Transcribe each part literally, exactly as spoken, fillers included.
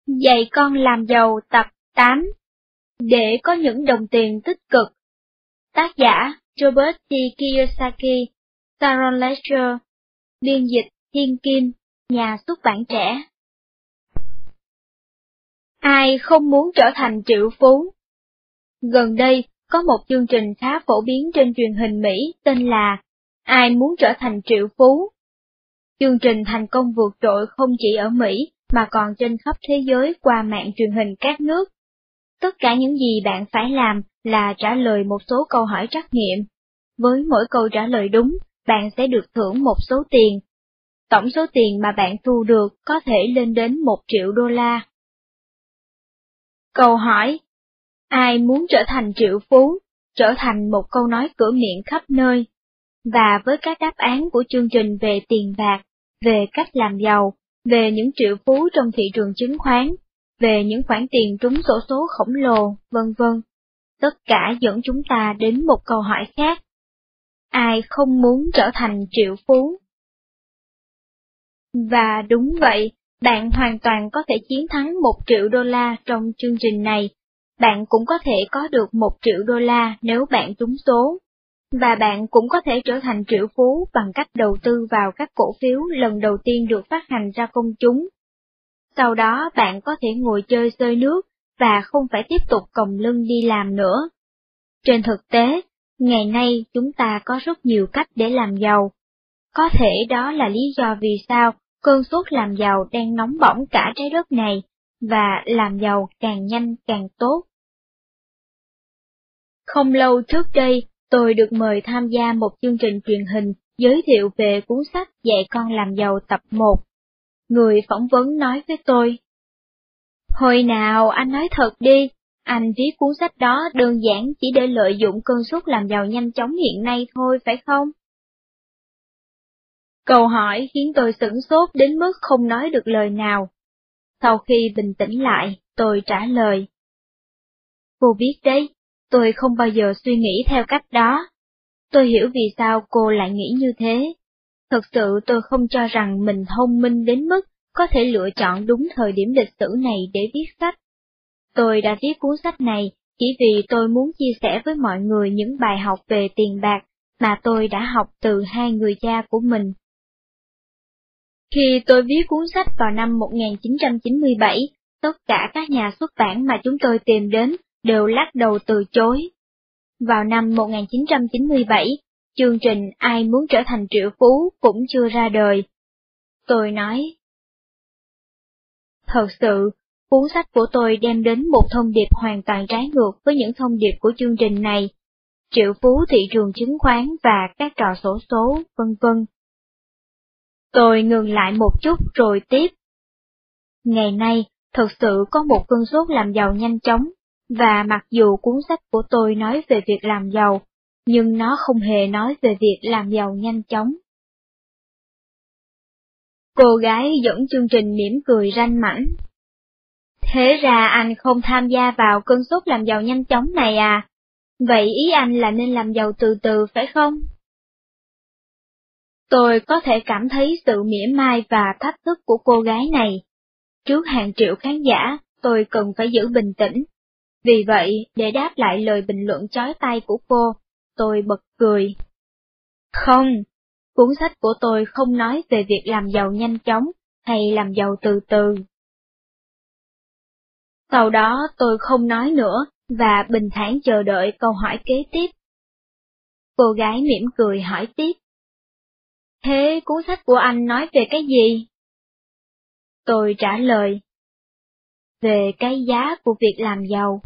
Dạy con làm giàu tập tám. Để có những đồng tiền tích cực. Tác giả Robert T. Kiyosaki, Sharon Ledger, biên dịch Thiên Kim, nhà xuất bản trẻ. Ai không muốn trở thành triệu phú? Gần đây, có một chương trình khá phổ biến trên truyền hình Mỹ tên là Ai muốn trở thành triệu phú? Chương trình thành công vượt trội không chỉ ở Mỹ, mà còn trên khắp thế giới qua mạng truyền hình các nước. Tất cả những gì bạn phải làm là trả lời một số câu hỏi trắc nghiệm. Với mỗi câu trả lời đúng, bạn sẽ được thưởng một số tiền. Tổng số tiền mà bạn thu được có thể lên đến một triệu đô la. Câu hỏi: ai muốn trở thành triệu phú? Trở thành một câu nói cửa miệng khắp nơi. Và với các đáp án của chương trình về tiền bạc, về cách làm giàu, về những triệu phú trong thị trường chứng khoán, về những khoản tiền trúng xổ số khổng lồ, vân vân. Tất cả dẫn chúng ta đến một câu hỏi khác. Ai không muốn trở thành triệu phú? Và đúng vậy, bạn hoàn toàn có thể chiến thắng một triệu đô la trong chương trình này. Bạn cũng có thể có được một triệu đô la nếu bạn trúng số. Và bạn cũng có thể trở thành triệu phú bằng cách đầu tư vào các cổ phiếu lần đầu tiên được phát hành ra công chúng. Sau đó bạn có thể ngồi chơi xơi nước và không phải tiếp tục còng lưng đi làm nữa. Trên thực tế, ngày nay chúng ta có rất nhiều cách để làm giàu. Có thể đó là lý do vì sao cơn sốt làm giàu đang nóng bỏng cả trái đất này, và làm giàu càng nhanh càng tốt. Không lâu trước đây, tôi được mời tham gia một chương trình truyền hình giới thiệu về cuốn sách Dạy con làm giàu tập một. Người phỏng vấn nói với tôi: Hồi nào anh nói thật đi, anh viết cuốn sách đó đơn giản chỉ để lợi dụng cơn sốt làm giàu nhanh chóng hiện nay thôi phải không? Câu hỏi khiến tôi sửng sốt đến mức không nói được lời nào. Sau khi bình tĩnh lại, tôi trả lời: Cô biết đấy, tôi không bao giờ suy nghĩ theo cách đó. Tôi hiểu vì sao cô lại nghĩ như thế. Thật sự tôi không cho rằng mình thông minh đến mức có thể lựa chọn đúng thời điểm lịch sử này để viết sách. Tôi đã viết cuốn sách này chỉ vì tôi muốn chia sẻ với mọi người những bài học về tiền bạc mà tôi đã học từ hai người cha của mình. Khi tôi viết cuốn sách vào năm một nghìn chín trăm chín mươi bảy, tất cả các nhà xuất bản mà chúng tôi tìm đến đều lắc đầu từ chối. Vào năm một nghìn chín trăm chín mươi bảy, chương trình Ai muốn trở thành triệu phú cũng chưa ra đời. Tôi nói: Thật sự, cuốn sách của tôi đem đến một thông điệp hoàn toàn trái ngược với những thông điệp của chương trình này. Triệu phú thị trường chứng khoán và các trò xổ số, vân vân. Tôi ngừng lại một chút rồi tiếp. Ngày nay, thật sự có một cơn sốt làm giàu nhanh chóng, và mặc dù cuốn sách của tôi nói về việc làm giàu, nhưng nó không hề nói về việc làm giàu nhanh chóng. Cô gái dẫn chương trình mỉm cười ranh mãnh. Thế ra anh không tham gia vào cơn sốt làm giàu nhanh chóng này à? Vậy ý anh là nên làm giàu từ từ phải không? Tôi có thể cảm thấy sự mỉa mai và thách thức của cô gái này. Trước hàng triệu khán giả, tôi cần phải giữ bình tĩnh. Vì vậy, để đáp lại lời bình luận chói tai của cô, tôi bật cười. Không, cuốn sách của tôi không nói về việc làm giàu nhanh chóng, hay làm giàu từ từ. Sau đó tôi không nói nữa, và bình thản chờ đợi câu hỏi kế tiếp. Cô gái mỉm cười hỏi tiếp. Thế cuốn sách của anh nói về cái gì? Tôi trả lời: Về cái giá của việc làm giàu.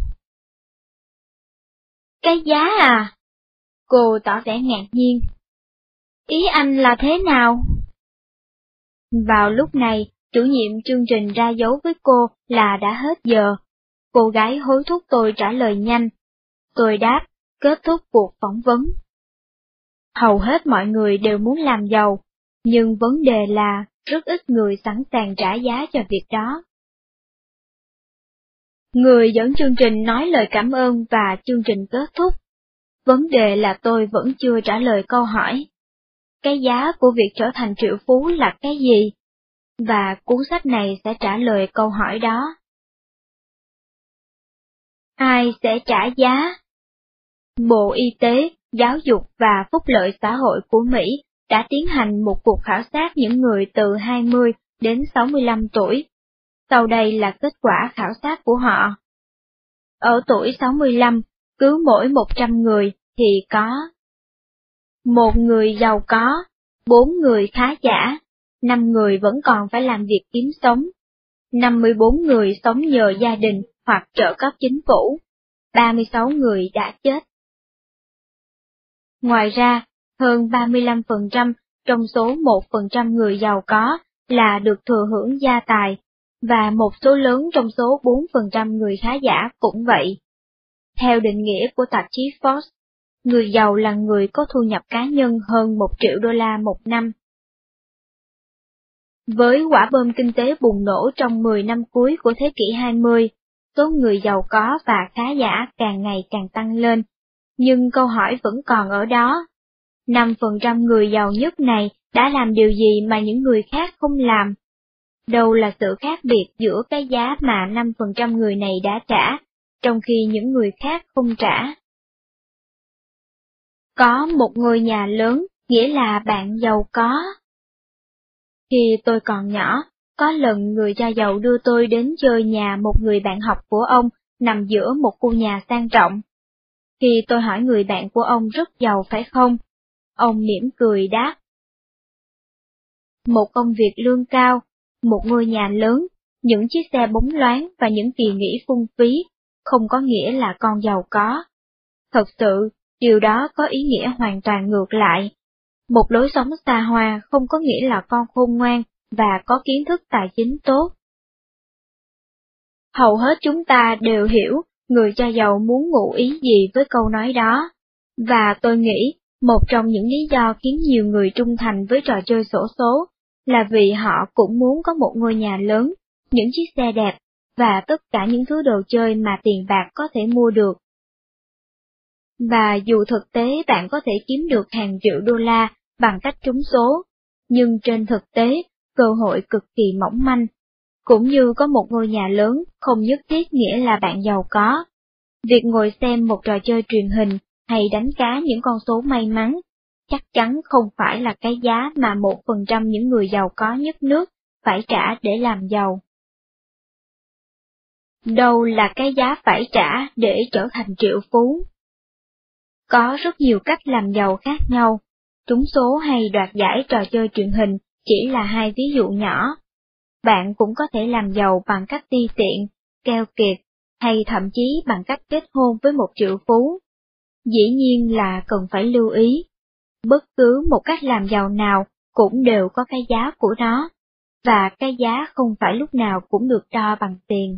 Cái giá à? Cô tỏ vẻ ngạc nhiên. Ý anh là thế nào? Vào lúc này, chủ nhiệm chương trình ra dấu với cô là đã hết giờ. Cô gái hối thúc tôi trả lời nhanh. Tôi đáp, kết thúc cuộc phỏng vấn. Hầu hết mọi người đều muốn làm giàu, nhưng vấn đề là rất ít người sẵn sàng trả giá cho việc đó. Người dẫn chương trình nói lời cảm ơn và chương trình kết thúc. Vấn đề là tôi vẫn chưa trả lời câu hỏi. Cái giá của việc trở thành triệu phú là cái gì? Và cuốn sách này sẽ trả lời câu hỏi đó. Ai sẽ trả giá? Bộ Y tế, Giáo dục và Phúc lợi xã hội của Mỹ đã tiến hành một cuộc khảo sát những người từ hai mươi đến sáu mươi lăm tuổi. Sau đây là kết quả khảo sát của họ. Ở tuổi sáu mươi lăm, cứ mỗi một trăm người thì có một người giàu có, bốn người khá giả, năm người vẫn còn phải làm việc kiếm sống, năm mươi bốn người sống nhờ gia đình hoặc trợ cấp chính phủ, ba mươi sáu người đã chết. Ngoài ra, hơn ba mươi lăm phần trăm trong số một phần trăm người giàu có là được thừa hưởng gia tài, và một số lớn trong số bốn phần trăm người khá giả cũng vậy. Theo định nghĩa của tạp chí Forbes, người giàu là người có thu nhập cá nhân hơn một triệu đô la một năm. Với quả bom kinh tế bùng nổ trong mười năm cuối của thế kỷ hai mươi, số người giàu có và khá giả càng ngày càng tăng lên, nhưng câu hỏi vẫn còn ở đó. năm phần trăm người giàu nhất này đã làm điều gì mà những người khác không làm? Đâu là sự khác biệt giữa cái giá mà năm phần trăm người này đã trả, trong khi những người khác không trả? Có một ngôi nhà lớn, nghĩa là bạn giàu có. Khi tôi còn nhỏ, có lần người cha giàu đưa tôi đến chơi nhà một người bạn học của ông nằm giữa một khu nhà sang trọng. Khi tôi hỏi người bạn của ông rất giàu phải không? Ông mỉm cười đáp. Một công việc lương cao, một ngôi nhà lớn, những chiếc xe bóng loáng và những kỳ nghỉ phung phí, không có nghĩa là con giàu có. Thật sự, điều đó có ý nghĩa hoàn toàn ngược lại. Một lối sống xa hoa không có nghĩa là con khôn ngoan và có kiến thức tài chính tốt. Hầu hết chúng ta đều hiểu người cha giàu muốn ngụ ý gì với câu nói đó, và tôi nghĩ một trong những lý do khiến nhiều người trung thành với trò chơi xổ số là vì họ cũng muốn có một ngôi nhà lớn, những chiếc xe đẹp, và tất cả những thứ đồ chơi mà tiền bạc có thể mua được. Và dù thực tế bạn có thể kiếm được hàng triệu đô la bằng cách trúng số, nhưng trên thực tế, cơ hội cực kỳ mỏng manh. Cũng như có một ngôi nhà lớn không nhất thiết nghĩa là bạn giàu có. Việc ngồi xem một trò chơi truyền hình hay đánh cá những con số may mắn chắc chắn không phải là cái giá mà một phần trăm những người giàu có nhất nước phải trả để làm giàu. Đâu là cái giá phải trả để trở thành triệu phú? Có rất nhiều cách làm giàu khác nhau. Trúng số hay đoạt giải trò chơi truyền hình chỉ là hai ví dụ nhỏ. Bạn cũng có thể làm giàu bằng cách ti tiện, keo kiệt, hay thậm chí bằng cách kết hôn với một triệu phú. Dĩ nhiên là cần phải lưu ý. Bất cứ một cách làm giàu nào cũng đều có cái giá của nó, và cái giá không phải lúc nào cũng được đo bằng tiền.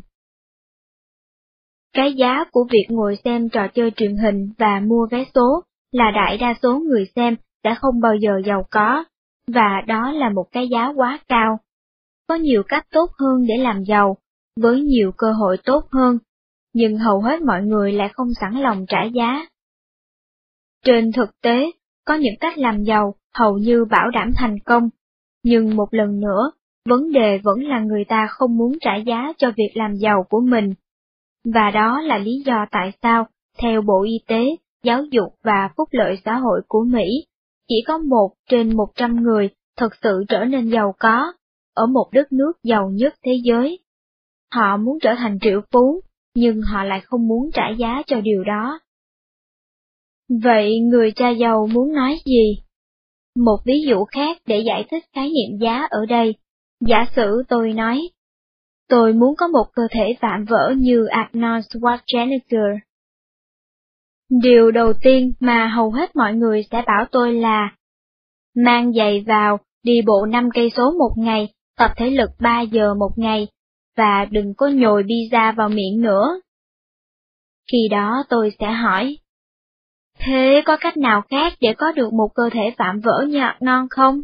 Cái giá của việc ngồi xem trò chơi truyền hình và mua vé số là đại đa số người xem sẽ không bao giờ giàu có, và đó là một cái giá quá cao. Có nhiều cách tốt hơn để làm giàu, với nhiều cơ hội tốt hơn, nhưng hầu hết mọi người lại không sẵn lòng trả giá. Trên thực tế, có những cách làm giàu hầu như bảo đảm thành công, nhưng một lần nữa, vấn đề vẫn là người ta không muốn trả giá cho việc làm giàu của mình. Và đó là lý do tại sao, theo Bộ Y tế, Giáo dục và Phúc lợi xã hội của Mỹ, chỉ có một trên một trăm người thực sự trở nên giàu có, ở một đất nước giàu nhất thế giới. Họ muốn trở thành triệu phú, nhưng họ lại không muốn trả giá cho điều đó. Vậy người cha giàu muốn nói gì? Một ví dụ khác để giải thích khái niệm giá ở đây. Giả sử tôi nói, tôi muốn có một cơ thể vạm vỡ như Arnold Schwarzenegger. Điều đầu tiên mà hầu hết mọi người sẽ bảo tôi là, mang giày vào, đi bộ năm cây số một ngày, tập thể lực ba giờ một ngày, và đừng có nhồi pizza vào miệng nữa. Khi đó tôi sẽ hỏi, thế có cách nào khác để có được một cơ thể vạm vỡ như Arnold không?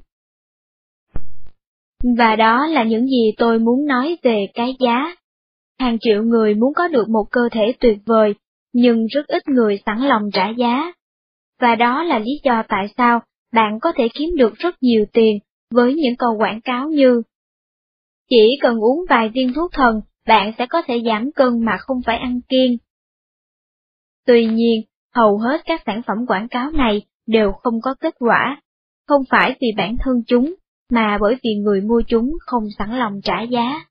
Và đó là những gì tôi muốn nói về cái giá. Hàng triệu người muốn có được một cơ thể tuyệt vời, nhưng rất ít người sẵn lòng trả giá. Và đó là lý do tại sao bạn có thể kiếm được rất nhiều tiền với những câu quảng cáo như chỉ cần uống vài viên thuốc thần, bạn sẽ có thể giảm cân mà không phải ăn kiêng. Tuy nhiên, hầu hết các sản phẩm quảng cáo này đều không có kết quả, không phải vì bản thân chúng, mà bởi vì người mua chúng không sẵn lòng trả giá.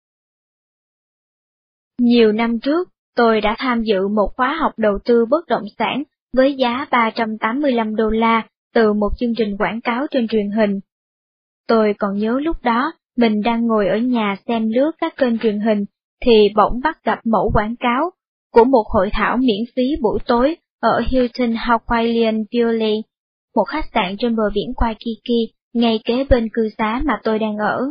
Nhiều năm trước, tôi đã tham dự một khóa học đầu tư bất động sản với giá ba trăm tám mươi lăm đô la từ một chương trình quảng cáo trên truyền hình. Tôi còn nhớ lúc đó, mình đang ngồi ở nhà xem lướt các kênh truyền hình, thì bỗng bắt gặp mẫu quảng cáo của một hội thảo miễn phí buổi tối ở Hilton Hawaiian Village, một khách sạn trên bờ biển Waikiki, ngay kế bên cư xá mà tôi đang ở.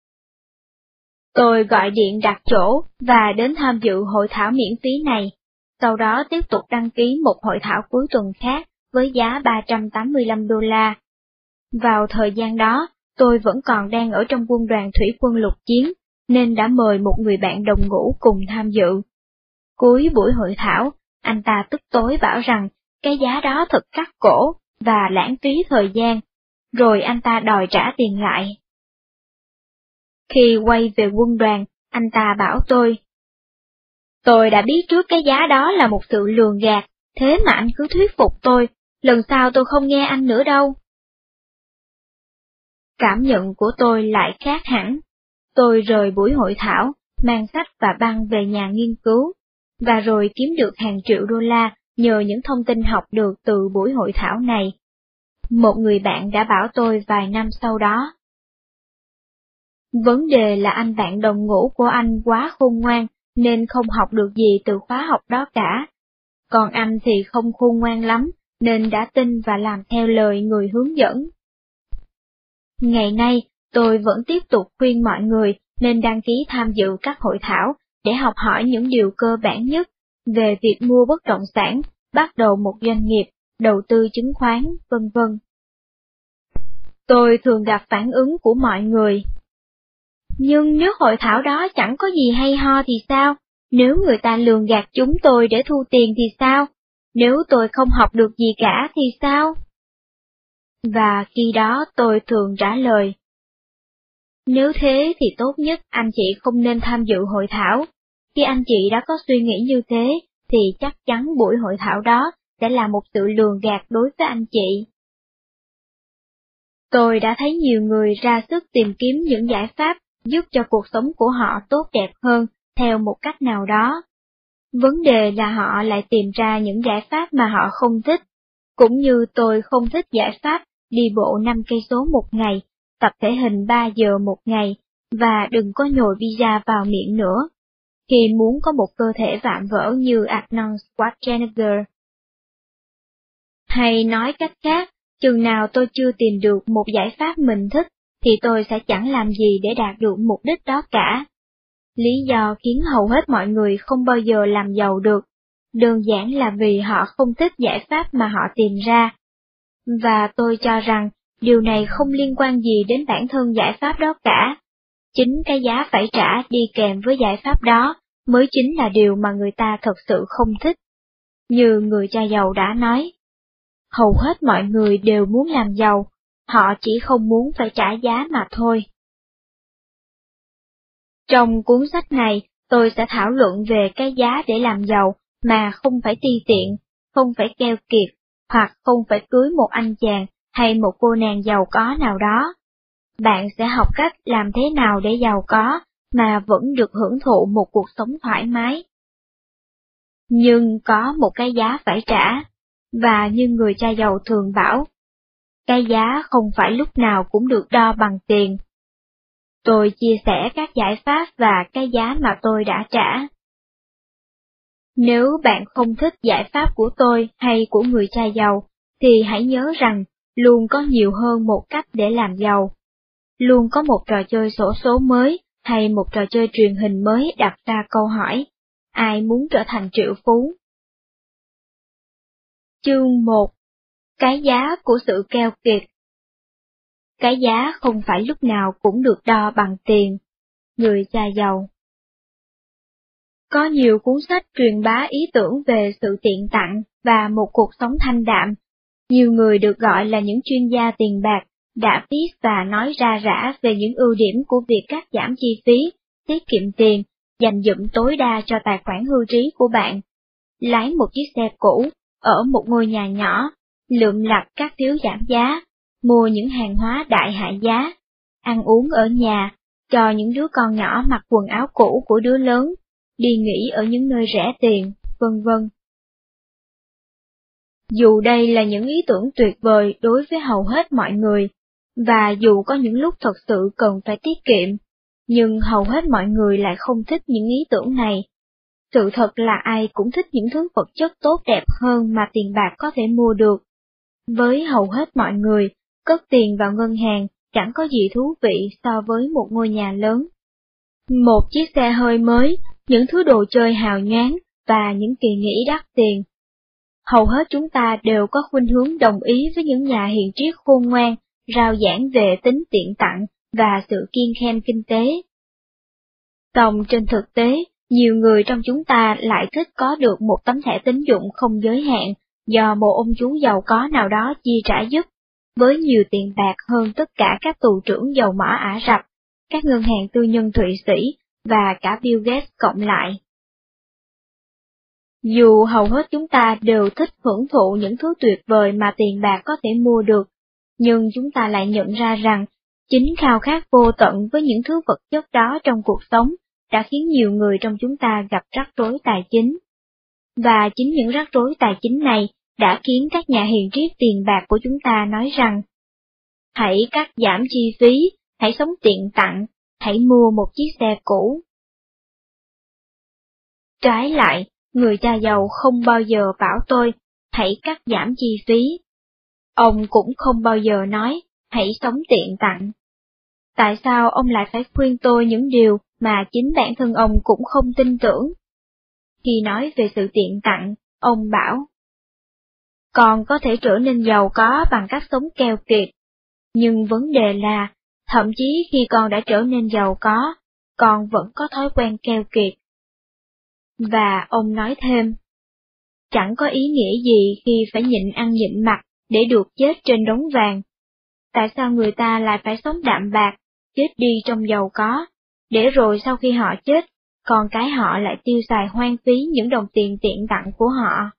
Tôi gọi điện đặt chỗ và đến tham dự hội thảo miễn phí này, sau đó tiếp tục đăng ký một hội thảo cuối tuần khác với giá ba trăm tám mươi lăm đô la. Vào thời gian đó, tôi vẫn còn đang ở trong quân đoàn thủy quân lục chiến, nên đã mời một người bạn đồng ngũ cùng tham dự. Cuối buổi hội thảo, anh ta tức tối bảo rằng cái giá đó thật cắt cổ và lãng phí thời gian, rồi anh ta đòi trả tiền lại. Khi quay về quân đoàn, anh ta bảo tôi, tôi đã biết trước cái giá đó là một sự lường gạt, thế mà anh cứ thuyết phục tôi, lần sau tôi không nghe anh nữa đâu. Cảm nhận của tôi lại khác hẳn. Tôi rời buổi hội thảo, mang sách và băng về nhà nghiên cứu, và rồi kiếm được hàng triệu đô la nhờ những thông tin học được từ buổi hội thảo này. Một người bạn đã bảo tôi vài năm sau đó. Vấn đề là anh bạn đồng ngũ của anh quá khôn ngoan, nên không học được gì từ khóa học đó cả. Còn anh thì không khôn ngoan lắm, nên đã tin và làm theo lời người hướng dẫn. Ngày nay, tôi vẫn tiếp tục khuyên mọi người nên đăng ký tham dự các hội thảo để học hỏi những điều cơ bản nhất về việc mua bất động sản, bắt đầu một doanh nghiệp, đầu tư chứng khoán, vân vân. Tôi thường gặp phản ứng của mọi người. Nhưng nếu hội thảo đó chẳng có gì hay ho thì sao? Nếu người ta lường gạt chúng tôi để thu tiền thì sao? Nếu tôi không học được gì cả thì sao? Và khi đó tôi thường trả lời. Nếu thế thì tốt nhất anh chị không nên tham dự hội thảo. Khi anh chị đã có suy nghĩ như thế, thì chắc chắn buổi hội thảo đó sẽ là một sự lường gạt đối với anh chị. Tôi đã thấy nhiều người ra sức tìm kiếm những giải pháp giúp cho cuộc sống của họ tốt đẹp hơn theo một cách nào đó. Vấn đề là họ lại tìm ra những giải pháp mà họ không thích, cũng như tôi không thích giải pháp đi bộ năm cây số một ngày, tập thể hình ba giờ một ngày, và đừng có nhồi pizza vào miệng nữa, khi muốn có một cơ thể vạm vỡ như Arnold Schwarzenegger. Hay nói cách khác, chừng nào tôi chưa tìm được một giải pháp mình thích, thì tôi sẽ chẳng làm gì để đạt được mục đích đó cả. Lý do khiến hầu hết mọi người không bao giờ làm giàu được, đơn giản là vì họ không thích giải pháp mà họ tìm ra. Và tôi cho rằng, điều này không liên quan gì đến bản thân giải pháp đó cả. Chính cái giá phải trả đi kèm với giải pháp đó mới chính là điều mà người ta thật sự không thích. Như người cha giàu đã nói, hầu hết mọi người đều muốn làm giàu, họ chỉ không muốn phải trả giá mà thôi. Trong cuốn sách này, tôi sẽ thảo luận về cái giá để làm giàu mà không phải ti tiện, không phải keo kiệt, hoặc không phải cưới một anh chàng hay một cô nàng giàu có nào đó. Bạn sẽ học cách làm thế nào để giàu có mà vẫn được hưởng thụ một cuộc sống thoải mái. Nhưng có một cái giá phải trả, và như người cha giàu thường bảo, cái giá không phải lúc nào cũng được đo bằng tiền. Tôi chia sẻ các giải pháp và cái giá mà tôi đã trả. Nếu bạn không thích giải pháp của tôi hay của người cha giàu, thì hãy nhớ rằng luôn có nhiều hơn một cách để làm giàu. Luôn có một trò chơi xổ số mới hay một trò chơi truyền hình mới đặt ra câu hỏi, ai muốn trở thành triệu phú? Chương một. Cái giá của sự keo kiệt. Cái giá không phải lúc nào cũng được đo bằng tiền. Người cha giàu. Có nhiều cuốn sách truyền bá ý tưởng về sự tiện tặng và một cuộc sống thanh đạm. Nhiều người được gọi là những chuyên gia tiền bạc đã viết và nói ra rã về những ưu điểm của việc cắt giảm chi phí, tiết kiệm tiền, dành dụm tối đa cho tài khoản hưu trí của bạn. lái một chiếc xe cũ, ở một ngôi nhà nhỏ, lượm lặt các phiếu giảm giá, mua những hàng hóa đại hạ giá, ăn uống ở nhà, cho những đứa con nhỏ mặc quần áo cũ của đứa lớn, đi nghỉ ở những nơi rẻ tiền, vân vân. Dù đây là những ý tưởng tuyệt vời đối với hầu hết mọi người, và dù có những lúc thật sự cần phải tiết kiệm, nhưng hầu hết mọi người lại không thích những ý tưởng này. Sự thật là ai cũng thích những thứ vật chất tốt đẹp hơn mà tiền bạc có thể mua được. Với hầu hết mọi người, cất tiền vào ngân hàng chẳng có gì thú vị so với một ngôi nhà lớn. Một chiếc xe hơi mới, những thứ đồ chơi hào nhoáng và những kỳ nghỉ đắt tiền. Hầu hết chúng ta đều có khuynh hướng đồng ý với những nhà hiền triết khôn ngoan, rao giảng về tính tiện tặng và sự kiêng khem kinh tế. Song trên thực tế, nhiều người trong chúng ta lại thích có được một tấm thẻ tín dụng không giới hạn do một ông chú giàu có nào đó chi trả giúp, với nhiều tiền bạc hơn tất cả các tù trưởng dầu mỏ Ả Rập, các ngân hàng tư nhân Thụy Sĩ và cả Bill Gates cộng lại. Dù hầu hết chúng ta đều thích hưởng thụ những thứ tuyệt vời mà tiền bạc có thể mua được, nhưng chúng ta lại nhận ra rằng, chính khao khát vô tận với những thứ vật chất đó trong cuộc sống đã khiến nhiều người trong chúng ta gặp rắc rối tài chính. Và chính những rắc rối tài chính này đã khiến các nhà hiền triết tiền bạc của chúng ta nói rằng, hãy cắt giảm chi phí, hãy sống tiện tặng, hãy mua một chiếc xe cũ. Trái lại, người cha giàu không bao giờ bảo tôi, hãy cắt giảm chi phí. Ông cũng không bao giờ nói, hãy sống tiện tặng. Tại sao ông lại phải khuyên tôi những điều mà chính bản thân ông cũng không tin tưởng? Khi nói về sự tiện tặng, ông bảo, con có thể trở nên giàu có bằng cách sống keo kiệt. Nhưng vấn đề là, thậm chí khi con đã trở nên giàu có, con vẫn có thói quen keo kiệt. Và ông nói thêm, chẳng có ý nghĩa gì khi phải nhịn ăn nhịn mặc để được chết trên đống vàng. Tại sao người ta lại phải sống đạm bạc, chết đi trong giàu có, để rồi sau khi họ chết, con cái họ lại tiêu xài hoang phí những đồng tiền tiện tặng của họ?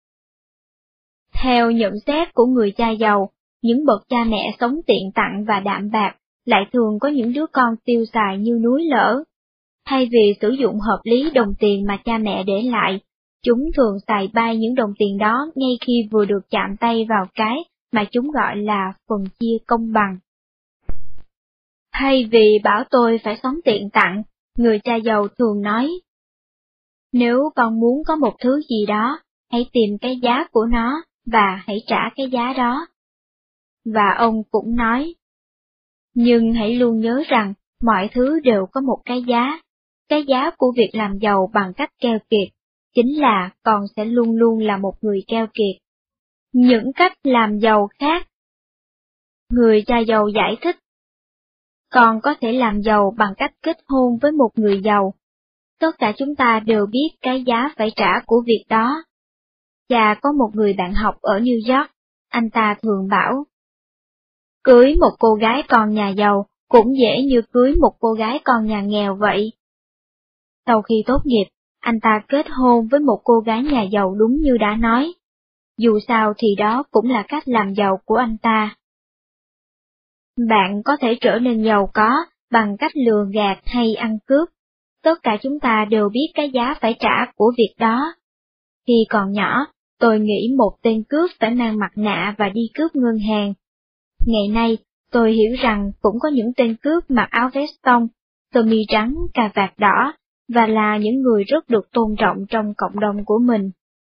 Theo nhận xét của người cha giàu, những bậc cha mẹ sống tiện tặng và đạm bạc lại thường có những đứa con tiêu xài như núi lở. Thay vì sử dụng hợp lý đồng tiền mà cha mẹ để lại, chúng thường xài bay những đồng tiền đó ngay khi vừa được chạm tay vào cái mà chúng gọi là phần chia công bằng. Thay vì bảo tôi phải sống tiện tặng, người cha giàu thường nói, nếu con muốn có một thứ gì đó, hãy tìm cái giá của nó, và hãy trả cái giá đó. Và ông cũng nói, nhưng hãy luôn nhớ rằng, mọi thứ đều có một cái giá. Cái giá của việc làm giàu bằng cách keo kiệt, chính là con sẽ luôn luôn là một người keo kiệt. Những cách làm giàu khác. Người cha giàu giải thích, con có thể làm giàu bằng cách kết hôn với một người giàu. Tất cả chúng ta đều biết cái giá phải trả của việc đó. Cha có một người bạn học ở New York, anh ta thường bảo, cưới một cô gái con nhà giàu cũng dễ như cưới một cô gái con nhà nghèo vậy. Sau khi tốt nghiệp, anh ta kết hôn với một cô gái nhà giàu đúng như đã nói. Dù sao thì đó cũng là cách làm giàu của anh ta. Bạn có thể trở nên giàu có bằng cách lừa gạt hay ăn cướp. Tất cả chúng ta đều biết cái giá phải trả của việc đó. Khi còn nhỏ, tôi nghĩ một tên cướp phải mang mặt nạ và đi cướp ngân hàng. Ngày nay, tôi hiểu rằng cũng có những tên cướp mặc áo vest tông, sơ mi trắng, cà vạt đỏ, và là những người rất được tôn trọng trong cộng đồng của mình.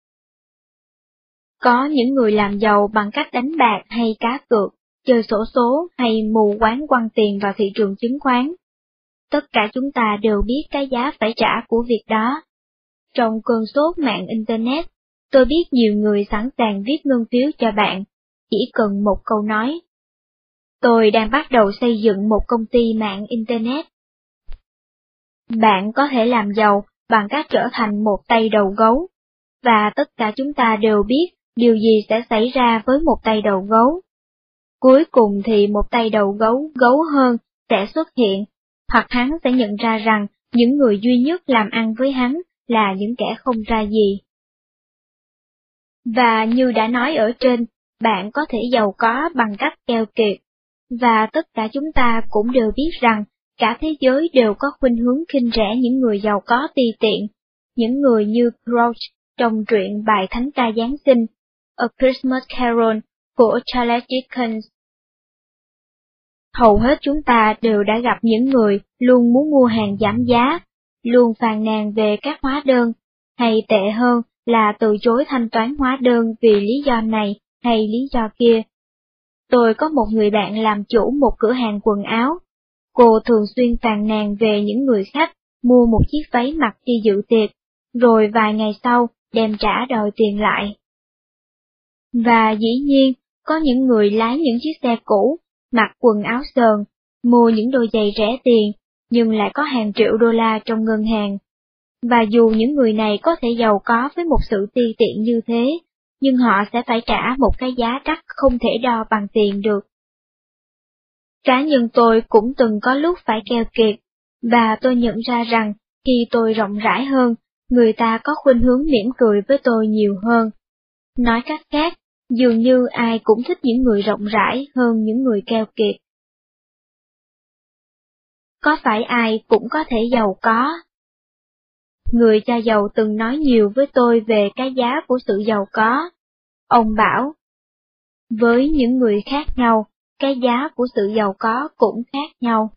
Có những người làm giàu bằng cách đánh bạc hay cá cược, chơi xổ số hay mù quáng quăng tiền vào thị trường chứng khoán. Tất cả chúng ta đều biết cái giá phải trả của việc đó. Trong cơn sốt mạng Internet, tôi biết nhiều người sẵn sàng viết ngân phiếu cho bạn, chỉ cần một câu nói. Tôi đang bắt đầu xây dựng một công ty mạng Internet. Bạn có thể làm giàu bằng cách trở thành một tay đầu gấu, và tất cả chúng ta đều biết điều gì sẽ xảy ra với một tay đầu gấu. Cuối cùng thì một tay đầu gấu gấu hơn sẽ xuất hiện, hoặc hắn sẽ nhận ra rằng những người duy nhất làm ăn với hắn là những kẻ không ra gì. Và như đã nói ở trên, bạn có thể giàu có bằng cách keo kiệt. Và tất cả chúng ta cũng đều biết rằng, cả thế giới đều có khuynh hướng khinh rẻ những người giàu có ti tiện, những người như Crouch trong truyện bài thánh ca Giáng sinh, A Christmas Carol của Charles Dickens. Hầu hết chúng ta đều đã gặp những người luôn muốn mua hàng giảm giá, luôn phàn nàn về các hóa đơn, hay tệ hơn là từ chối thanh toán hóa đơn vì lý do này hay lý do kia. Tôi có một người bạn làm chủ một cửa hàng quần áo. Cô thường xuyên phàn nàn về những người khách mua một chiếc váy mặc đi dự tiệc, rồi vài ngày sau đem trả đòi tiền lại. Và dĩ nhiên, có những người lái những chiếc xe cũ, mặc quần áo sờn, mua những đôi giày rẻ tiền, nhưng lại có hàng triệu đô la trong ngân hàng. Và dù những người này có thể giàu có với một sự ti tiện như thế, nhưng họ sẽ phải trả một cái giá đắt không thể đo bằng tiền được. Cá nhân tôi cũng từng có lúc phải keo kiệt, và tôi nhận ra rằng, khi tôi rộng rãi hơn, người ta có khuynh hướng mỉm cười với tôi nhiều hơn. Nói cách khác, dường như ai cũng thích những người rộng rãi hơn những người keo kiệt. Có phải ai cũng có thể giàu có? Người cha giàu từng nói nhiều với tôi về cái giá của sự giàu có. Ông bảo, với những người khác nhau, cái giá của sự giàu có cũng khác nhau.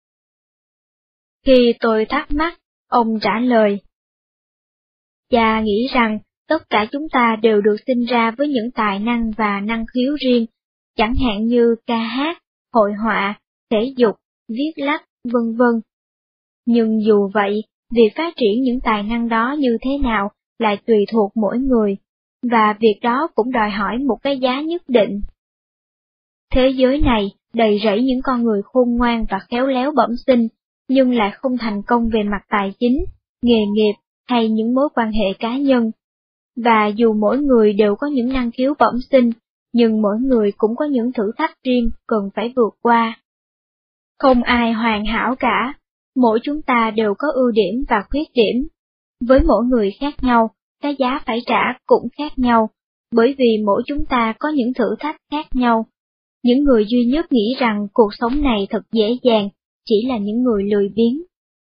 Khi tôi thắc mắc, ông trả lời, cha nghĩ rằng tất cả chúng ta đều được sinh ra với những tài năng và năng khiếu riêng, chẳng hạn như ca hát, hội họa, thể dục, viết lách, vân vân. Nhưng dù vậy, việc phát triển những tài năng đó như thế nào lại tùy thuộc mỗi người, và việc đó cũng đòi hỏi một cái giá nhất định. Thế giới này đầy rẫy những con người khôn ngoan và khéo léo bẩm sinh, nhưng lại không thành công về mặt tài chính, nghề nghiệp hay những mối quan hệ cá nhân. Và dù mỗi người đều có những năng khiếu bẩm sinh, nhưng mỗi người cũng có những thử thách riêng cần phải vượt qua. Không ai hoàn hảo cả, mỗi chúng ta đều có ưu điểm và khuyết điểm. Với mỗi người khác nhau, cái giá phải trả cũng khác nhau, bởi vì mỗi chúng ta có những thử thách khác nhau. Những người duy nhất nghĩ rằng cuộc sống này thật dễ dàng, chỉ là những người lười biếng.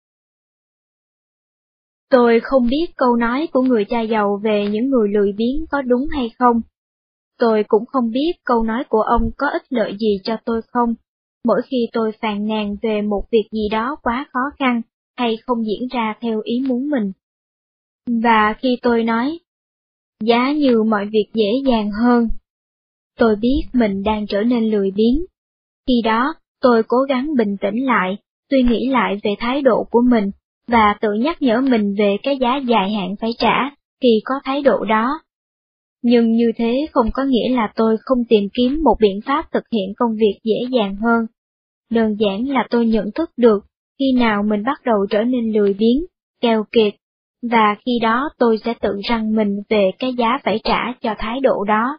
Tôi không biết câu nói của người cha giàu về những người lười biếng có đúng hay không. Tôi cũng không biết câu nói của ông có ích lợi gì cho tôi không, mỗi khi tôi phàn nàn về một việc gì đó quá khó khăn, hay không diễn ra theo ý muốn mình. Và khi tôi nói, giá như mọi việc dễ dàng hơn, tôi biết mình đang trở nên lười biếng. Khi đó, tôi cố gắng bình tĩnh lại, suy nghĩ lại về thái độ của mình, và tự nhắc nhở mình về cái giá dài hạn phải trả khi có thái độ đó. Nhưng như thế không có nghĩa là tôi không tìm kiếm một biện pháp thực hiện công việc dễ dàng hơn. Đơn giản là tôi nhận thức được khi nào mình bắt đầu trở nên lười biếng, keo kiệt, và khi đó tôi sẽ tự răn mình về cái giá phải trả cho thái độ đó.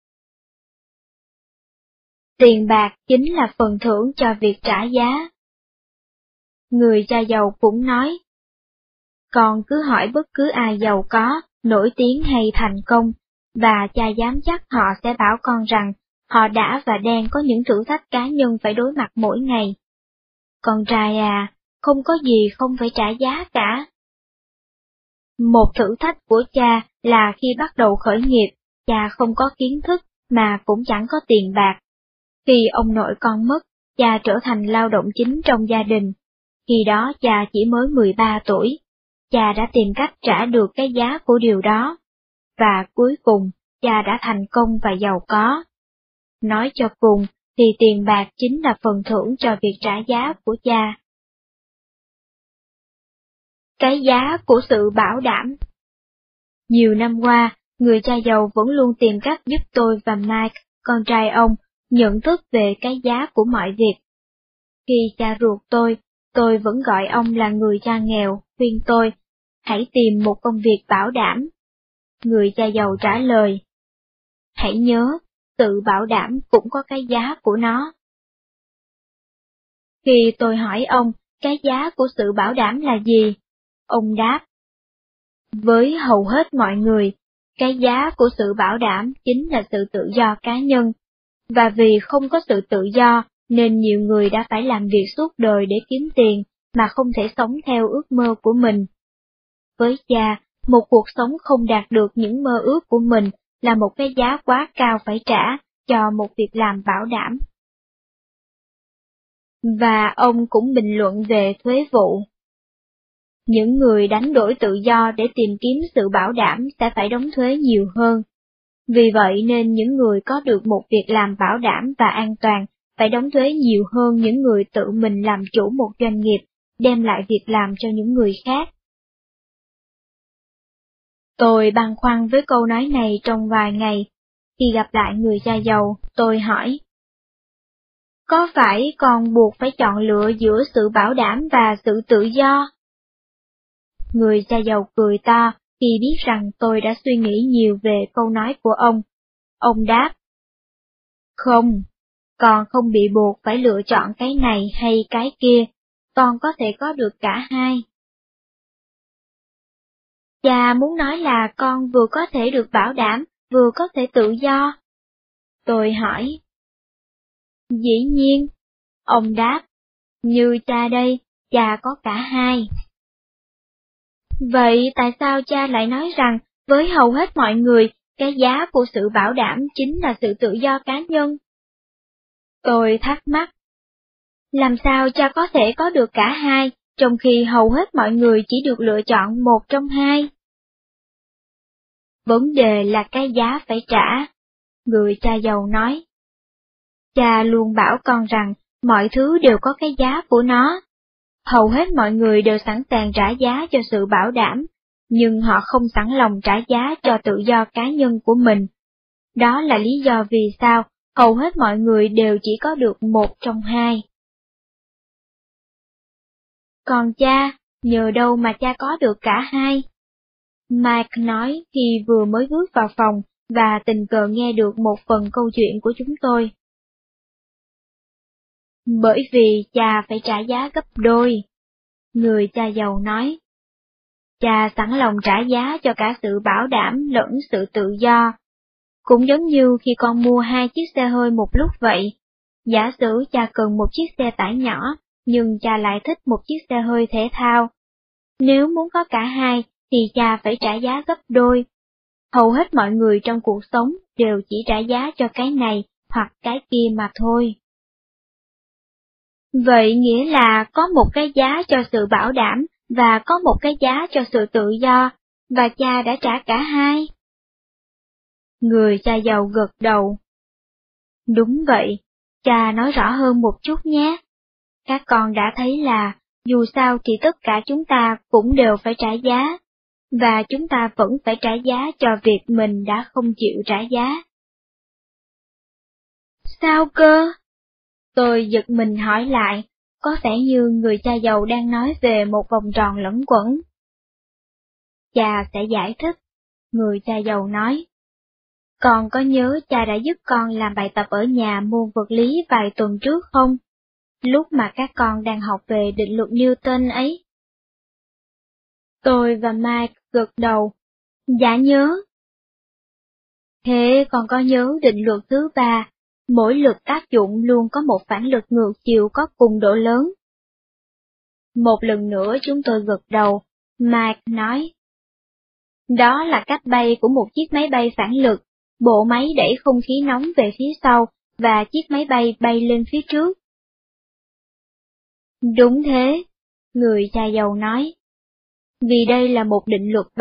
Tiền bạc chính là phần thưởng cho việc trả giá. Người cha giàu cũng nói, con cứ hỏi bất cứ ai giàu có, nổi tiếng hay thành công, và cha dám chắc họ sẽ bảo con rằng họ đã và đang có những thử thách cá nhân phải đối mặt mỗi ngày. Con trai à, không có gì không phải trả giá cả. Một thử thách của cha là khi bắt đầu khởi nghiệp, cha không có kiến thức mà cũng chẳng có tiền bạc. Khi ông nội con mất, cha trở thành lao động chính trong gia đình. Khi đó cha chỉ mới mười ba tuổi. Cha đã tìm cách trả được cái giá của điều đó. Và cuối cùng, cha đã thành công và giàu có. Nói cho cùng, thì tiền bạc chính là phần thưởng cho việc trả giá của cha. Cái giá của sự bảo đảm. Nhiều năm qua, người cha giàu vẫn luôn tìm cách giúp tôi và Mike, con trai ông, nhận thức về cái giá của mọi việc. Khi cha ruột tôi, tôi vẫn gọi ông là người cha nghèo, khuyên tôi, hãy tìm một công việc bảo đảm. Người cha giàu trả lời, hãy nhớ, sự bảo đảm cũng có cái giá của nó. Khi tôi hỏi ông, cái giá của sự bảo đảm là gì? Ông đáp, với hầu hết mọi người, Cái giá của sự bảo đảm chính là sự tự do cá nhân, và vì không có sự tự do nên nhiều người đã phải làm việc suốt đời để kiếm tiền mà không thể sống theo ước mơ của mình. Với cha, một cuộc sống không đạt được những mơ ước của mình là một cái giá quá cao phải trả cho một việc làm bảo đảm. Và ông cũng bình luận về thuế vụ. Những người đánh đổi tự do để tìm kiếm sự bảo đảm sẽ phải đóng thuế nhiều hơn. Vì vậy nên những người có được một việc làm bảo đảm và an toàn phải đóng thuế nhiều hơn những người tự mình làm chủ một doanh nghiệp, đem lại việc làm cho những người khác. Tôi băn khoăn với câu nói này trong vài ngày. Khi gặp lại người cha giàu, tôi hỏi: Có phải con buộc phải chọn lựa giữa sự bảo đảm và sự tự do? Người cha giàu cười to khi biết rằng tôi đã suy nghĩ nhiều về câu nói của ông. Ông đáp: Không, con không bị buộc phải lựa chọn cái này hay cái kia, con có thể có được cả hai. Cha muốn nói là con vừa có thể được bảo đảm, vừa có thể tự do. Tôi hỏi. Dĩ nhiên, ông đáp, như cha đây, cha có cả hai. Vậy tại sao cha lại nói rằng, với hầu hết mọi người, cái giá của sự bảo đảm chính là sự tự do cá nhân? Tôi thắc mắc. Làm sao cha có thể có được cả hai, trong khi hầu hết mọi người chỉ được lựa chọn một trong hai? Vấn đề là cái giá phải trả. Người cha giàu nói. Cha luôn bảo con rằng mọi thứ đều có cái giá của nó. Hầu hết mọi người đều sẵn sàng trả giá cho sự bảo đảm, nhưng họ không sẵn lòng trả giá cho tự do cá nhân của mình. Đó là lý do vì sao hầu hết mọi người đều chỉ có được một trong hai. Còn cha, nhờ đâu mà cha có được cả hai? Mike nói khi vừa mới bước vào phòng và tình cờ nghe được một phần câu chuyện của chúng tôi. Bởi vì cha phải trả giá gấp đôi. Người cha giàu nói. Cha sẵn lòng trả giá cho cả sự bảo đảm lẫn sự tự do. Cũng giống như khi con mua hai chiếc xe hơi một lúc vậy. Giả sử cha cần một chiếc xe tải nhỏ, nhưng cha lại thích một chiếc xe hơi thể thao. Nếu muốn có cả hai, thì cha phải trả giá gấp đôi. Hầu hết mọi người trong cuộc sống đều chỉ trả giá cho cái này hoặc cái kia mà thôi. Vậy nghĩa là có một cái giá cho sự bảo đảm và có một cái giá cho sự tự do, và cha đã trả cả hai. Người cha giàu gật đầu. Đúng vậy, cha nói rõ hơn một chút nhé. Các con đã thấy là, dù sao thì tất cả chúng ta cũng đều phải trả giá, và chúng ta vẫn phải trả giá cho việc mình đã không chịu trả giá. Sao cơ? Tôi giật mình hỏi lại, có vẻ như người cha giàu đang nói về một vòng tròn lẫn quẩn. Cha sẽ giải thích. Người cha giàu nói. Con có nhớ cha đã giúp con làm bài tập ở nhà môn vật lý vài tuần trước không? Lúc mà các con đang học về định luật Newton ấy. Tôi và Mike gật đầu. Dạ nhớ. Thế con có nhớ định luật thứ ba, mỗi lực tác dụng luôn có một phản lực ngược chiều có cùng độ lớn? Một lần nữa chúng tôi gật đầu, Mike nói. Đó là cách bay của một chiếc máy bay phản lực, bộ máy đẩy không khí nóng về phía sau, và chiếc máy bay bay lên phía trước. Đúng thế, người cha giàu nói. Vì đây là một định luật